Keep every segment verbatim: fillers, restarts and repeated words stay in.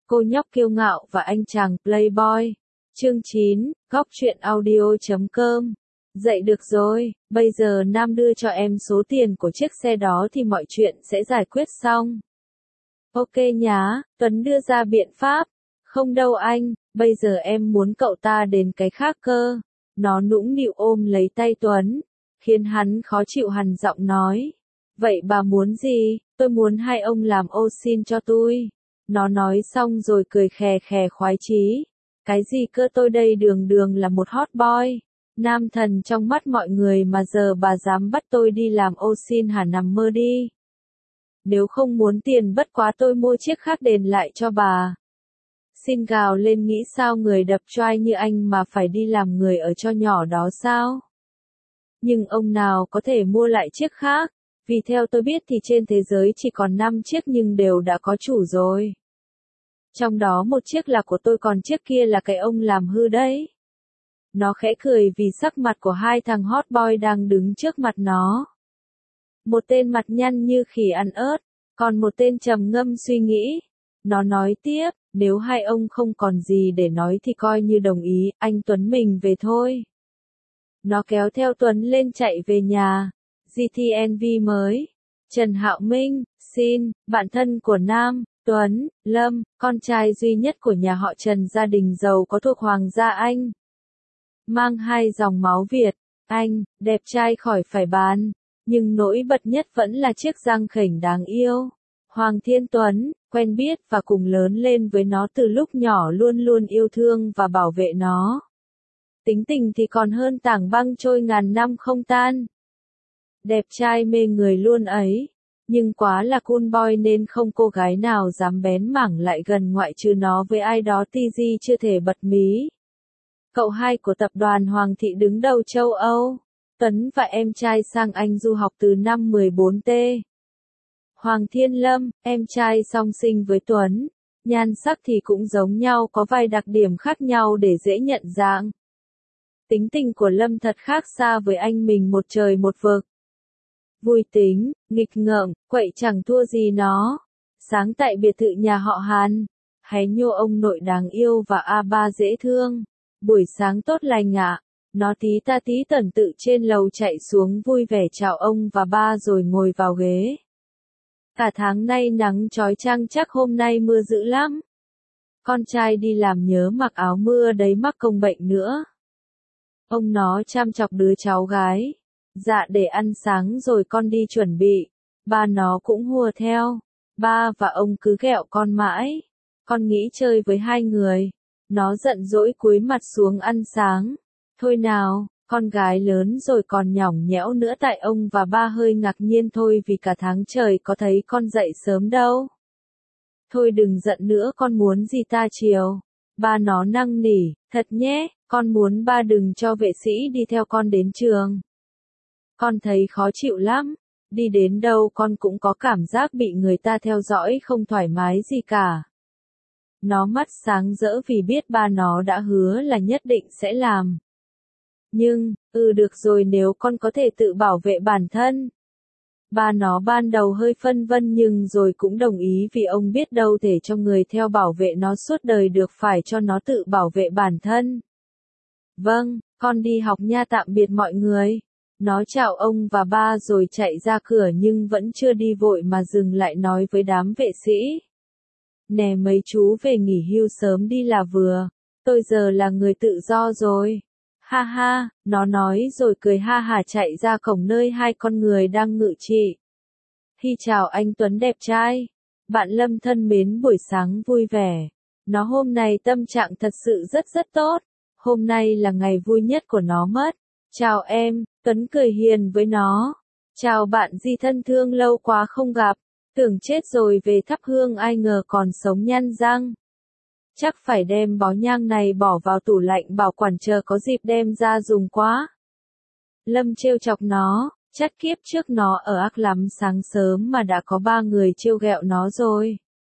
Cô nhóc kiêu ngạo và anh chàng playboy. Chương chín, góc truyện audio chấm com. Dậy được rồi, bây giờ Nam đưa cho em số tiền của chiếc xe đó thì mọi chuyện sẽ giải quyết xong. Ok nhá, Tuấn đưa ra biện pháp. Không đâu anh, bây giờ em muốn cậu ta đến cái khác cơ. Nó nũng nịu ôm lấy tay Tuấn, khiến hắn khó chịu hằn giọng nói. Vậy bà muốn gì? Tôi muốn hai ông làm ô xin cho tôi. Nó nói xong rồi cười khè khè khoái chí. Cái gì cơ, tôi đây đường đường là một hot boy. Nam thần trong mắt mọi người mà giờ bà dám bắt tôi đi làm ô xin hả, nằm mơ đi. Nếu không muốn tiền bất quá tôi mua chiếc khác đền lại cho bà. Xin gào lên, nghĩ sao người đập choai như anh mà phải đi làm người ở cho nhỏ đó sao? Nhưng ông nào có thể mua lại chiếc khác? Vì theo tôi biết thì trên thế giới chỉ còn năm chiếc nhưng đều đã có chủ rồi. Trong đó một chiếc là của tôi, còn chiếc kia là cái ông làm hư đấy. Nó khẽ cười vì sắc mặt của hai thằng hot boy đang đứng trước mặt nó. Một tên mặt nhăn như khỉ ăn ớt, còn một tên trầm ngâm suy nghĩ. Nó nói tiếp, nếu hai ông không còn gì để nói thì coi như đồng ý, anh Tuấn mình về thôi. Nó kéo theo Tuấn lên chạy về nhà. giê tê en vê mới. Trần Hạo Minh, xin, bạn thân của Nam, Tuấn, Lâm, con trai duy nhất của nhà họ Trần, gia đình giàu có thuộc Hoàng gia Anh. Mang hai dòng máu Việt, Anh, đẹp trai khỏi phải bàn. Nhưng nỗi bật nhất vẫn là chiếc răng khểnh đáng yêu. Hoàng Thiên Tuấn, quen biết và cùng lớn lên với nó từ lúc nhỏ, luôn luôn yêu thương và bảo vệ nó. Tính tình thì còn hơn tảng băng trôi ngàn năm không tan. Đẹp trai mê người luôn ấy, nhưng quá là cool boy nên không cô gái nào dám bén mảng lại gần ngoại trừ nó với ai đó tê giê chưa thể bật mí. Cậu hai của tập đoàn Hoàng thị đứng đầu châu Âu, Tuấn và em trai sang Anh du học từ năm mười bốn T. Hoàng Thiên Lâm, em trai song sinh với Tuấn, nhan sắc thì cũng giống nhau, có vài đặc điểm khác nhau để dễ nhận dạng. Tính tình của Lâm thật khác xa với anh mình, một trời một vực. Vui tính, nghịch ngợm, quậy chẳng thua gì nó. Sáng tại biệt thự nhà họ Hàn, hé nhô ông nội đáng yêu và a ba dễ thương. Buổi sáng tốt lành ạ. Nó tí ta tí tẩn tự trên lầu chạy xuống vui vẻ chào ông và ba rồi ngồi vào ghế. Cả tháng nay nắng chói chang, chắc hôm nay mưa dữ lắm. Con trai đi làm nhớ mặc áo mưa đấy, mắc công bệnh nữa. Ông nó chăm chọc đứa cháu gái. Dạ để ăn sáng rồi con đi chuẩn bị. Ba nó cũng hùa theo. Ba và ông cứ ghẹo con mãi. Con nghĩ chơi với hai người. Nó giận dỗi cúi mặt xuống ăn sáng. Thôi nào, con gái lớn rồi còn nhõng nhẽo nữa. Tại ông và ba hơi ngạc nhiên thôi vì cả tháng trời có thấy con dậy sớm đâu. Thôi đừng giận nữa, con muốn gì ta chiều. Ba nó năn nỉ, thật nhé, con muốn ba đừng cho vệ sĩ đi theo con đến trường. Con thấy khó chịu lắm, đi đến đâu con cũng có cảm giác bị người ta theo dõi, không thoải mái gì cả. Nó mắt sáng rỡ vì biết ba nó đã hứa là nhất định sẽ làm. Nhưng, ừ được rồi, nếu con có thể tự bảo vệ bản thân. Ba nó ban đầu hơi phân vân nhưng rồi cũng đồng ý vì ông biết đâu thể cho người theo bảo vệ nó suốt đời được, phải cho nó tự bảo vệ bản thân. Vâng, con đi học nha, tạm biệt mọi người. Nó chào ông và ba rồi chạy ra cửa nhưng vẫn chưa đi vội mà dừng lại nói với đám vệ sĩ. Nè mấy chú về nghỉ hưu sớm đi là vừa, tôi giờ là người tự do rồi. Ha ha, nó nói rồi cười ha hả chạy ra cổng nơi hai con người đang ngự trị. Hi chào anh Tuấn đẹp trai. Bạn Lâm thân mến, buổi sáng vui vẻ. Nó hôm nay tâm trạng thật sự rất rất tốt. Hôm nay là ngày vui nhất của nó mất. Chào em, Tuấn cười hiền với nó. Chào bạn Di thân thương, lâu quá không gặp. Tưởng chết rồi về thắp hương, ai ngờ còn sống nhăn răng. Chắc phải đem bó nhang này bỏ vào tủ lạnh bảo quản chờ có dịp đem ra dùng quá. Lâm trêu chọc nó, chắc kiếp trước nó ở ác lắm, sáng sớm mà đã có ba người trêu ghẹo nó rồi.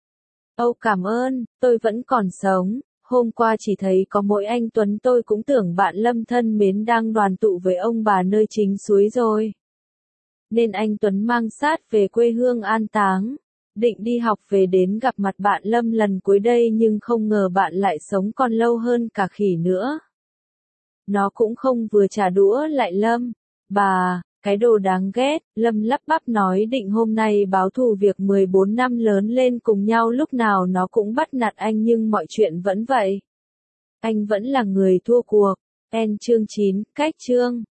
Âu cảm ơn, tôi vẫn còn sống. Hôm qua chỉ thấy có mỗi anh Tuấn, tôi cũng tưởng bạn Lâm thân mến đang đoàn tụ với ông bà nơi chính suối rồi. Nên anh Tuấn mang sát về quê hương an táng. định đi học về đến gặp mặt bạn Lâm lần cuối đây nhưng không ngờ bạn lại sống còn lâu hơn cả khỉ nữa. Nó cũng không vừa trả đũa lại Lâm. Bà, cái đồ đáng ghét, Lâm lắp bắp nói định hôm nay báo thù việc mười bốn năm lớn lên cùng nhau lúc nào nó cũng bắt nạt anh nhưng mọi chuyện vẫn vậy. Anh vẫn là người thua cuộc. En chương chín, cách chương.